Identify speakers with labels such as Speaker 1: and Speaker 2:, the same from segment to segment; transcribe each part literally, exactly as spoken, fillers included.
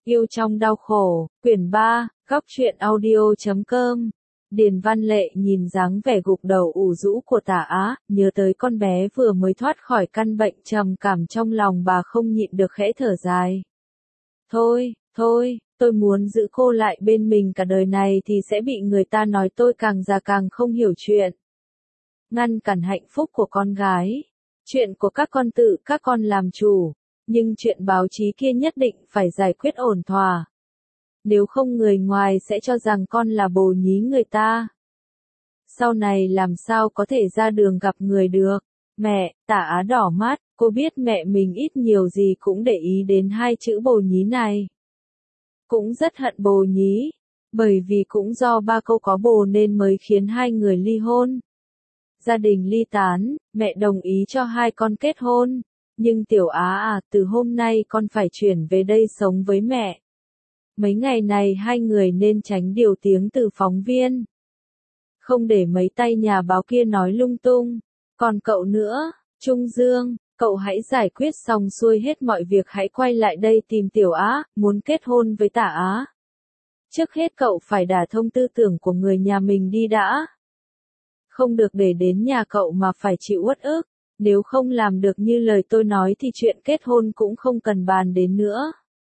Speaker 1: Yêu trong đau khổ, quyển ba, góc truyện audio chấm com. Điền Văn Lệ nhìn dáng vẻ gục đầu ủ rũ của Tả Á, nhớ tới con bé vừa mới thoát khỏi căn bệnh trầm cảm trong lòng bà không nhịn được khẽ thở dài. Thôi, thôi, tôi muốn giữ cô lại bên mình cả đời này thì sẽ bị người ta nói tôi càng già càng không hiểu chuyện. Ngăn cản hạnh phúc của con gái. Chuyện của các con tự các con làm chủ. Nhưng chuyện báo chí kia nhất định phải giải quyết ổn thỏa. Nếu không người ngoài sẽ cho rằng con là bồ nhí người ta. Sau này làm sao có thể ra đường gặp người được. Mẹ, Tả Á đỏ mắt, cô biết mẹ mình ít nhiều gì cũng để ý đến hai chữ bồ nhí này. Cũng rất hận bồ nhí, bởi vì cũng do ba câu có bồ nên mới khiến hai người ly hôn. Gia đình ly tán, mẹ đồng ý cho hai con kết hôn. Nhưng Tiểu Á à, từ hôm nay con phải chuyển về đây sống với mẹ. Mấy ngày này hai người nên tránh điều tiếng từ phóng viên. Không để mấy tay nhà báo kia nói lung tung. Còn cậu nữa, Trung Dương, cậu hãy giải quyết xong xuôi hết mọi việc hãy quay lại đây tìm Tiểu Á, muốn kết hôn với Tả Á. Trước hết cậu phải đả thông tư tưởng của người nhà mình đi đã. Không được để đến nhà cậu mà phải chịu uất ức. Nếu không làm được như lời tôi nói thì chuyện kết hôn cũng không cần bàn đến nữa.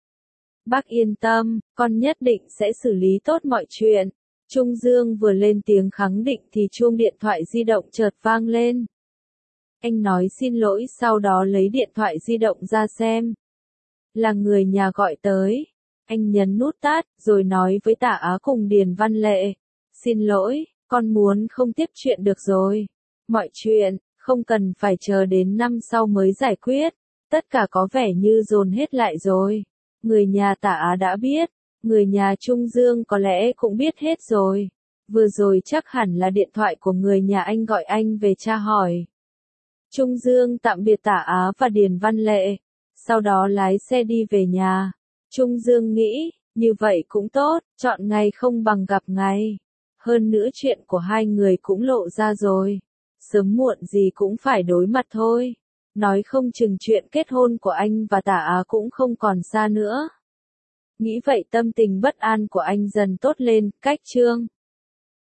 Speaker 1: Bác yên tâm, con nhất định sẽ xử lý tốt mọi chuyện. Trung Dương vừa lên tiếng khẳng định thì chuông điện thoại di động chợt vang lên. Anh nói xin lỗi sau đó lấy điện thoại di động ra xem. Là người nhà gọi tới. Anh nhấn nút tắt rồi nói với Tả Á cùng Điền Văn Lệ. Xin lỗi, con muốn không tiếp chuyện được rồi. Mọi chuyện không cần phải chờ đến năm sau mới giải quyết. Tất cả có vẻ như dồn hết lại rồi. Người nhà Tả Á đã biết. Người nhà Trung Dương có lẽ cũng biết hết rồi. Vừa rồi chắc hẳn là điện thoại của người nhà anh gọi anh về tra hỏi. Trung Dương tạm biệt Tả Á và Điền Văn Lệ. Sau đó lái xe đi về nhà. Trung Dương nghĩ, như vậy cũng tốt, chọn ngày không bằng gặp ngày. Hơn nữa chuyện của hai người cũng lộ ra rồi. Sớm muộn gì cũng phải đối mặt thôi. Nói không chừng chuyện kết hôn của anh và Tả Á cũng không còn xa nữa. Nghĩ vậy tâm tình bất an của anh dần tốt lên, cách chương.